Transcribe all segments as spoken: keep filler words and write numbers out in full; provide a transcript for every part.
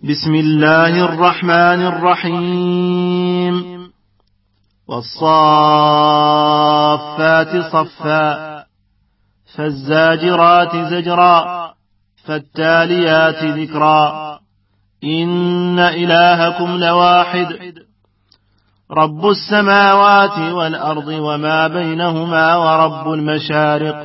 بسم الله الرحمن الرحيم والصافات صفا فالزاجرات زجرا فالتاليات ذكرا إن إلهكم لواحد رب السماوات والأرض وما بينهما ورب المشارق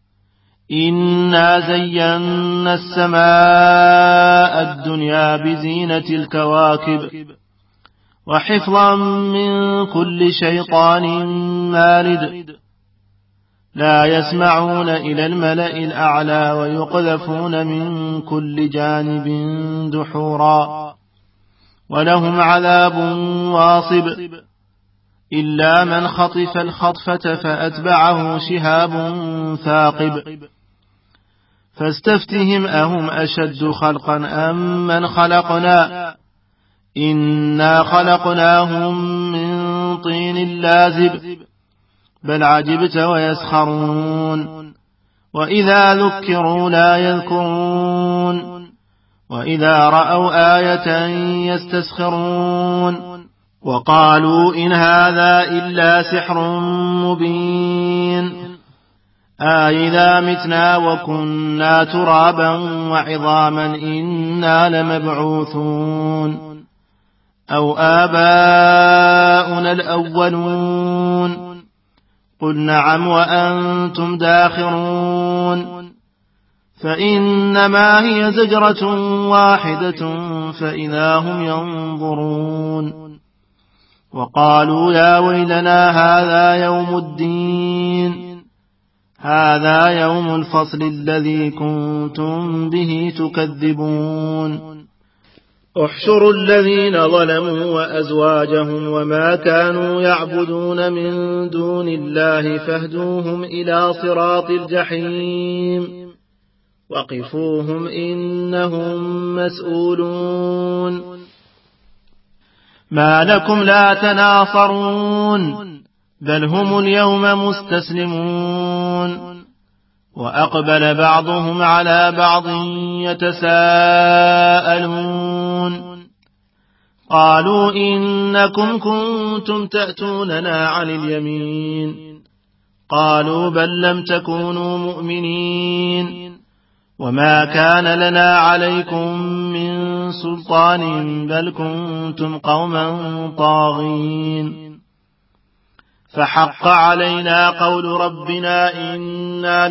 إنا زينا السماء الدنيا بزينة الكواكب وحفظا من كل شيطان مارد لا يسمعون إلى الملأ الأعلى ويقذفون من كل جانب دحورا ولهم عذاب واصب إلا من خطف الخطفة فأتبعه شهاب ثاقب فاستفتهم أهم أشد خلقا أم من خلقنا إنا خلقناهم من طين لازب بل عجبت ويسخرون وإذا ذكروا لا يذكرون وإذا رأوا آية يستسخرون وقالوا إن هذا إلا سحر مبين أإذا متنا وكنا ترابا وعظاما إنا لمبعوثون أو آباؤنا الأولون قل نعم وأنتم داخرون فإنما هي زجرة واحدة فإذا هم ينظرون وقالوا يا ويلنا هذا يوم الدين هذا يوم الفصل الذي كنتم به تكذبون احشروا الذين ظلموا وأزواجهم وما كانوا يعبدون من دون الله فاهدوهم إلى صراط الجحيم وقفوهم إنهم مسؤولون ما لكم لا تناصرون بل هم اليوم مستسلمون وأقبل بعضهم على بعض يتساءلون قالوا إنكم كنتم تأتوننا عن اليمين قالوا بل لم تكونوا مؤمنين وما كان لنا عليكم من سلطان بل كنتم قوما طاغين فحق علينا قول ربنا إنا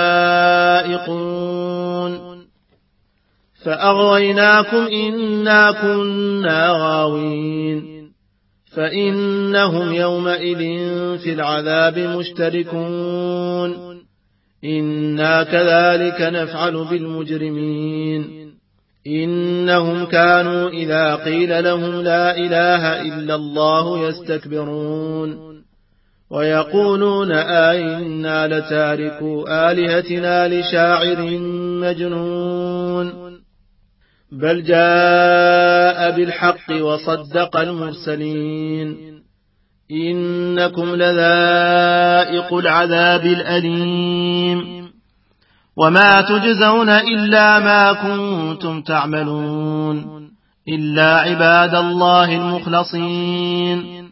لذائقون فأغويناكم إنا كنا غاوين فإنهم يومئذ في العذاب مشتركون إنا كذلك نفعل بالمجرمين إنهم كانوا إذا قيل لهم لا إله إلا الله يستكبرون ويقولون أئنا لتاركوا آلهتنا لشاعر مجنون بل جاء بالحق وصدق المرسلين إنكم لذائق العذاب الأليم وما تجزون إلا ما كنتم تعملون إلا عباد الله المخلصين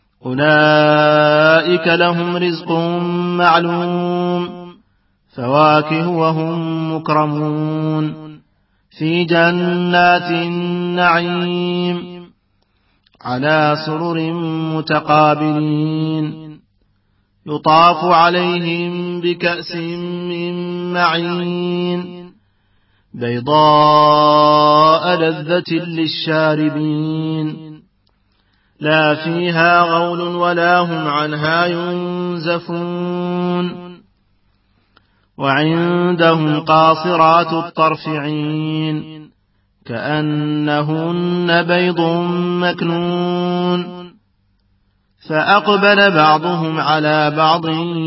أولئك لهم رزق معلوم فواكه وهم مكرمون في جنات النعيم على سرر متقابلين يطاف عليهم بكأس من معين بيضاء لذة للشاربين لا فيها غول ولا هم عنها ينزفون وعندهم قاصرات الطرف عين كأنهن بيض مكنون فأقبل بعضهم على بعض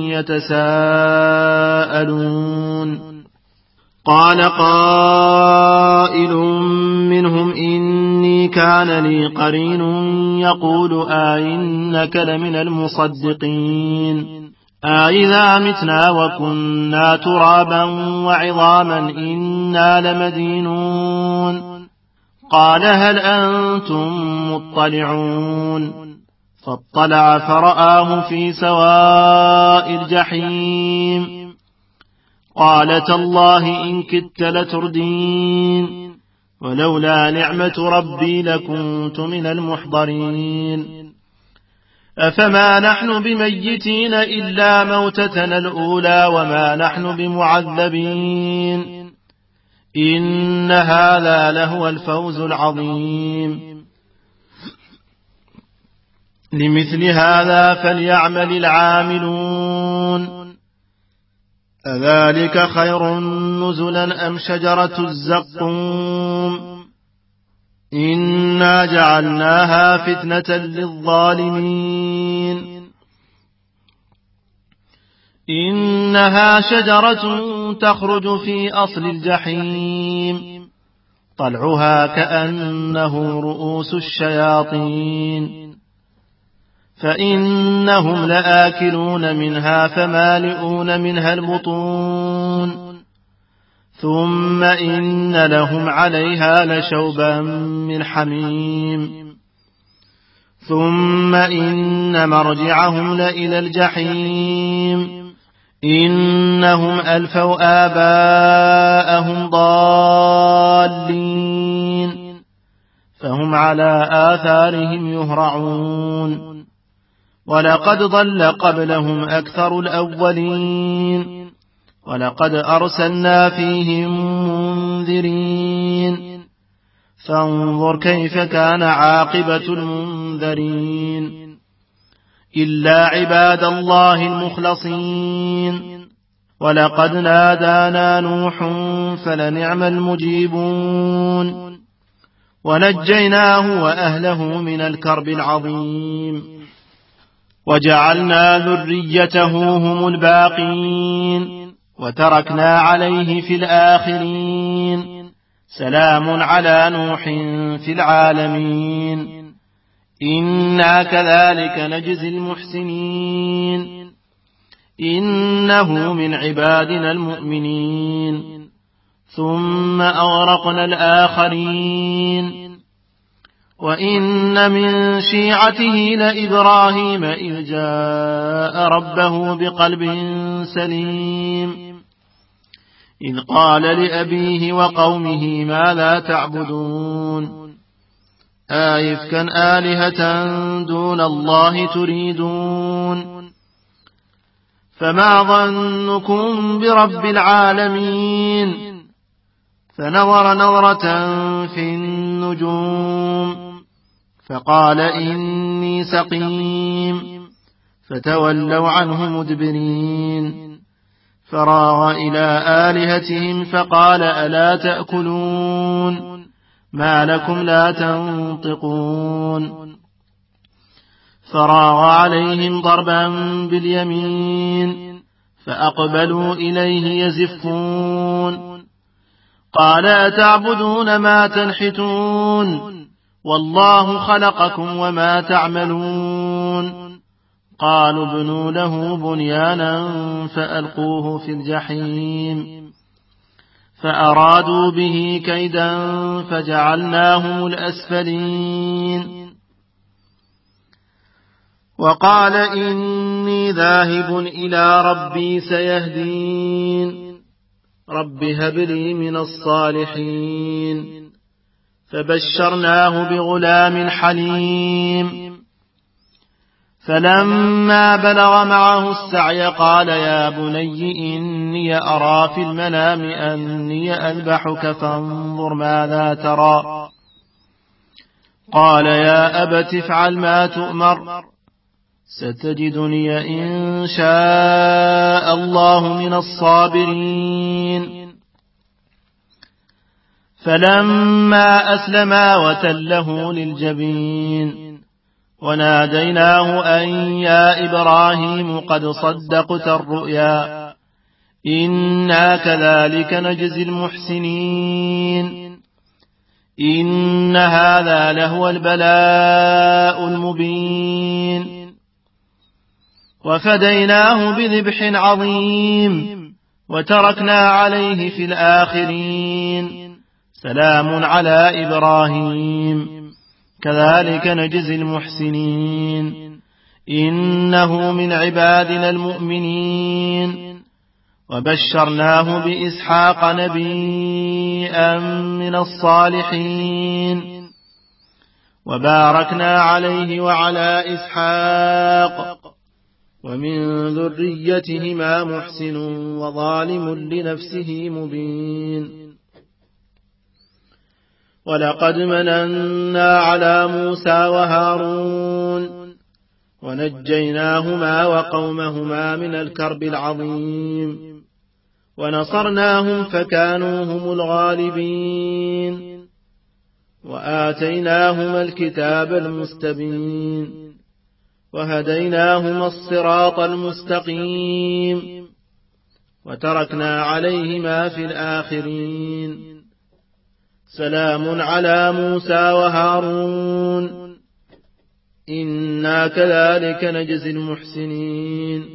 يتساءلون قال قائل منهم إني كان لي قرين يقول أئنك لمن المصدقين أإذا متنا وكنا ترابا وعظاما إنا لمدينون قال هل أنتم مطلعون فاطلع فرآه في سواء الجحيم قال تالله إن كدت لتردين ولولا نعمة ربي لكنت من المحضرين أفما نحن بميتين إلا موتتنا الأولى وما نحن بمعذبين إن هذا لهو الفوز العظيم لمثل هذا فليعمل العاملون أذلك خير نزلا أم شجرة الزقوم إنا جعلناها فتنة للظالمين إنها شجرة تخرج في أصل الجحيم طلعها كأنه رؤوس الشياطين فإنهم لآكلون منها فمالئون منها البطون ثم إن لهم عليها لشوبا من حميم ثم إن مرجعهم لإلى الجحيم إنهم ألفوا آباءهم ضالين فهم على آثارهم يهرعون ولقد ضل قبلهم أكثر الأولين ولقد أرسلنا فيهم منذرين فانظر كيف كان عاقبة المنذرين إلا عباد الله المخلصين ولقد نادانا نوح فلنعم المجيبون ونجيناه وأهله من الكرب العظيم وجعلنا ذريته هم الباقين وتركنا عليه في الآخرين سلام على نوح في العالمين إنا كذلك نجزي المحسنين إنه من عبادنا المؤمنين ثم أغرقنا الآخرين وإن من شيعته لإبراهيم إذ جاء ربه بقلب سليم إذ قال لأبيه وقومه ماذا تعبدون آئفكا آلهة دون الله تريدون فما ظنكم برب العالمين فنظر نظرة في النجوم فقال إني سقيم فتولوا عنه مدبرين فراغ إلى آلهتهم فقال ألا تأكلون ما لكم لا تنطقون فراغ عليهم ضربا باليمين فأقبلوا إليه يزفون قال أتعبدون ما تنحتون والله خلقكم وما تعملون قالوا ابنوا له بنيانا فألقوه في الجحيم فأرادوا به كيدا فجعلناهم الأسفلين وقال إني ذاهب إلى ربي سيهدين رب هب لي من الصالحين فبشرناه بغلام حليم فلما بلغ معه السعي قال يا بني إني أرى في المنام أني أذبحك فانظر ماذا ترى قال يا أبت افعل ما تؤمر ستجدني إن شاء الله من الصابرين فلما أسلما وتله للجبين وناديناه أن يا إبراهيم قد صدقت الرؤيا إنا كذلك نجزي المحسنين إن هذا لهو البلاء المبين وفديناه بذبح عظيم وتركنا عليه في الآخرين سلام على إبراهيم كذلك نجزي المحسنين إنه من عبادنا المؤمنين وبشرناه بإسحاق نبيا من الصالحين وباركنا عليه وعلى إسحاق ومن ذريتهما محسن وظالم لنفسه مبين ولقد مننا على موسى وهارون ونجيناهما وقومهما من الكرب العظيم ونصرناهم فكانوا هم الغالبين وآتيناهما الكتاب المستبين وهديناهما الصراط المستقيم وتركنا عليهما في الآخرين سلام على موسى وهارون إنا كذلك نجزي المحسنين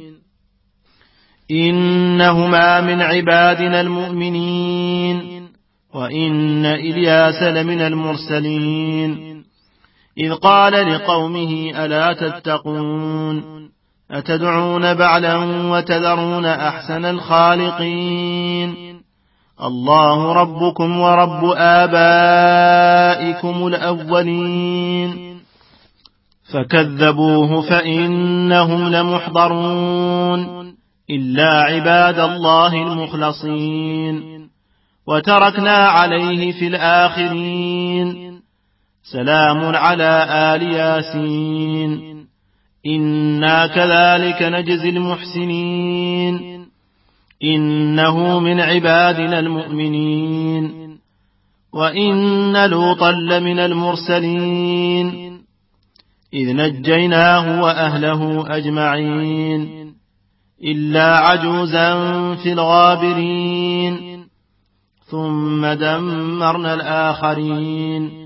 إنهما من عبادنا المؤمنين وإن إلياس لمن المرسلين إذ قال لقومه ألا تتقون أتدعون بعلا وتذرون أحسن الخالقين الله ربكم ورب آبائكم الأولين فكذبوه فإنهم لمحضرون إلا عباد الله المخلصين وتركنا عليه في الآخرين سلام على آل ياسين إنا كذلك نجزي المحسنين إنه من عبادنا المؤمنين وإن لوطا لمن المرسلين إذ نجيناه وأهله أجمعين إلا عجوزا في الغابرين ثم دمرنا الآخرين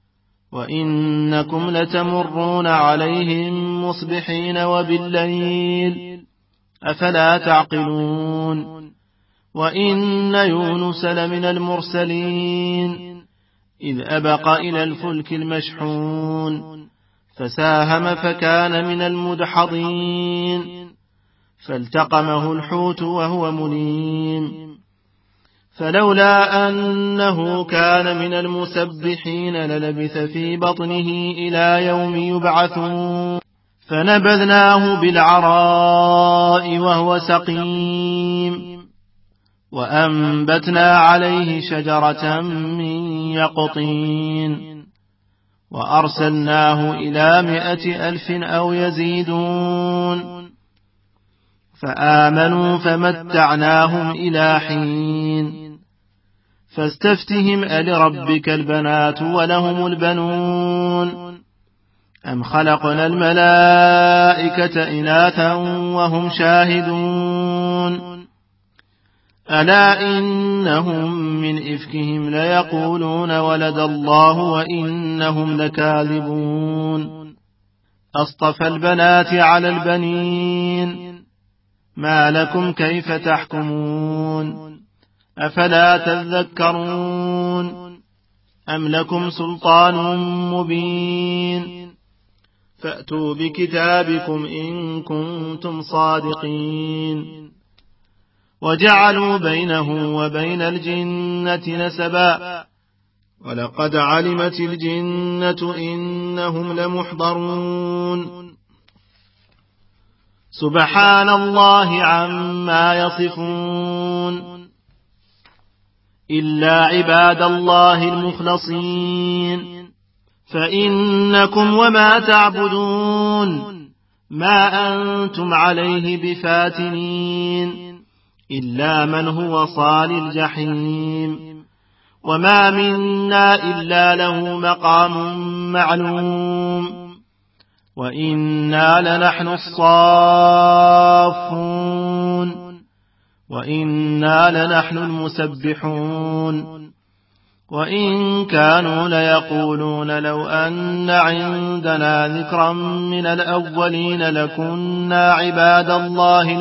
وإنكم لتمرون عليهم مصبحين وبالليل أفلا تعقلون وإن يونس لمن المرسلين إذ أبق إلى الفلك المشحون فساهم فكان من المدحضين فالتقمه الحوت وهو مليم فلولا أنه كان من المسبحين للبث في بطنه إلى يوم يبعثون فنبذناه بالعراء وهو سقيم وأنبتنا عليه شجرة من يقطين وأرسلناه إلى مائة ألف أو يزيدون فآمنوا فمتعناهم إلى حين فاستفتهم ألربك البنات ولهم البنون أم خلقنا الملائكة إناثا وهم شاهدون ألا إنهم من إفكهم ليقولون ولد الله وإنهم لكاذبون أصطفى البنات على البنين ما لكم كيف تحكمون أفلا تذكرون أم لكم سلطان مبين فأتوا بكتابكم إن كنتم صادقين وجعلوا بينه وبين الجنة نسبا ولقد علمت الجنة إنهم لمحضرون سبحان الله عما يصفون إلا عباد الله المخلصين فإنكم وما تعبدون ما أنتم عليه بفاتنين إلا من هو صال الجحيم وما منا إلا له مقام معلوم وإنا لنحن الصافون وإنا لنحن المسبحون وإن كانوا ليقولون لو أن عندنا ذكرا من الأولين لكنا عباد الله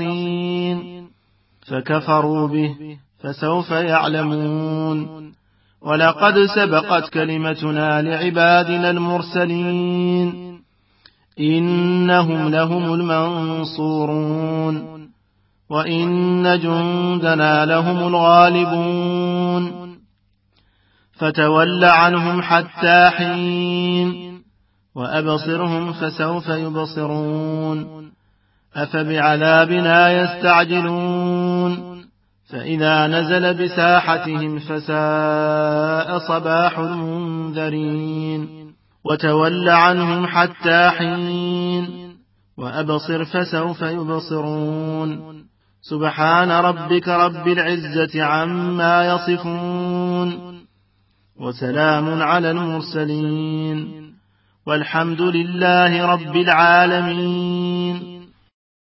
المخلصين فكفروا به فسوف يعلمون ولقد سبقت كلمتنا لعبادنا المرسلين إنهم لهم المنصورون وإن جندنا لهم الغالبون فتول عنهم حتى حين وأبصرهم فسوف يبصرون أفبعذابنا يستعجلون فإذا نزل بساحتهم فساء صباح المنذرين وتول عنهم حتى حين وأبصر فسوف يبصرون سبحان ربك رب العزة عما يصفون وسلام على المرسلين والحمد لله رب العالمين.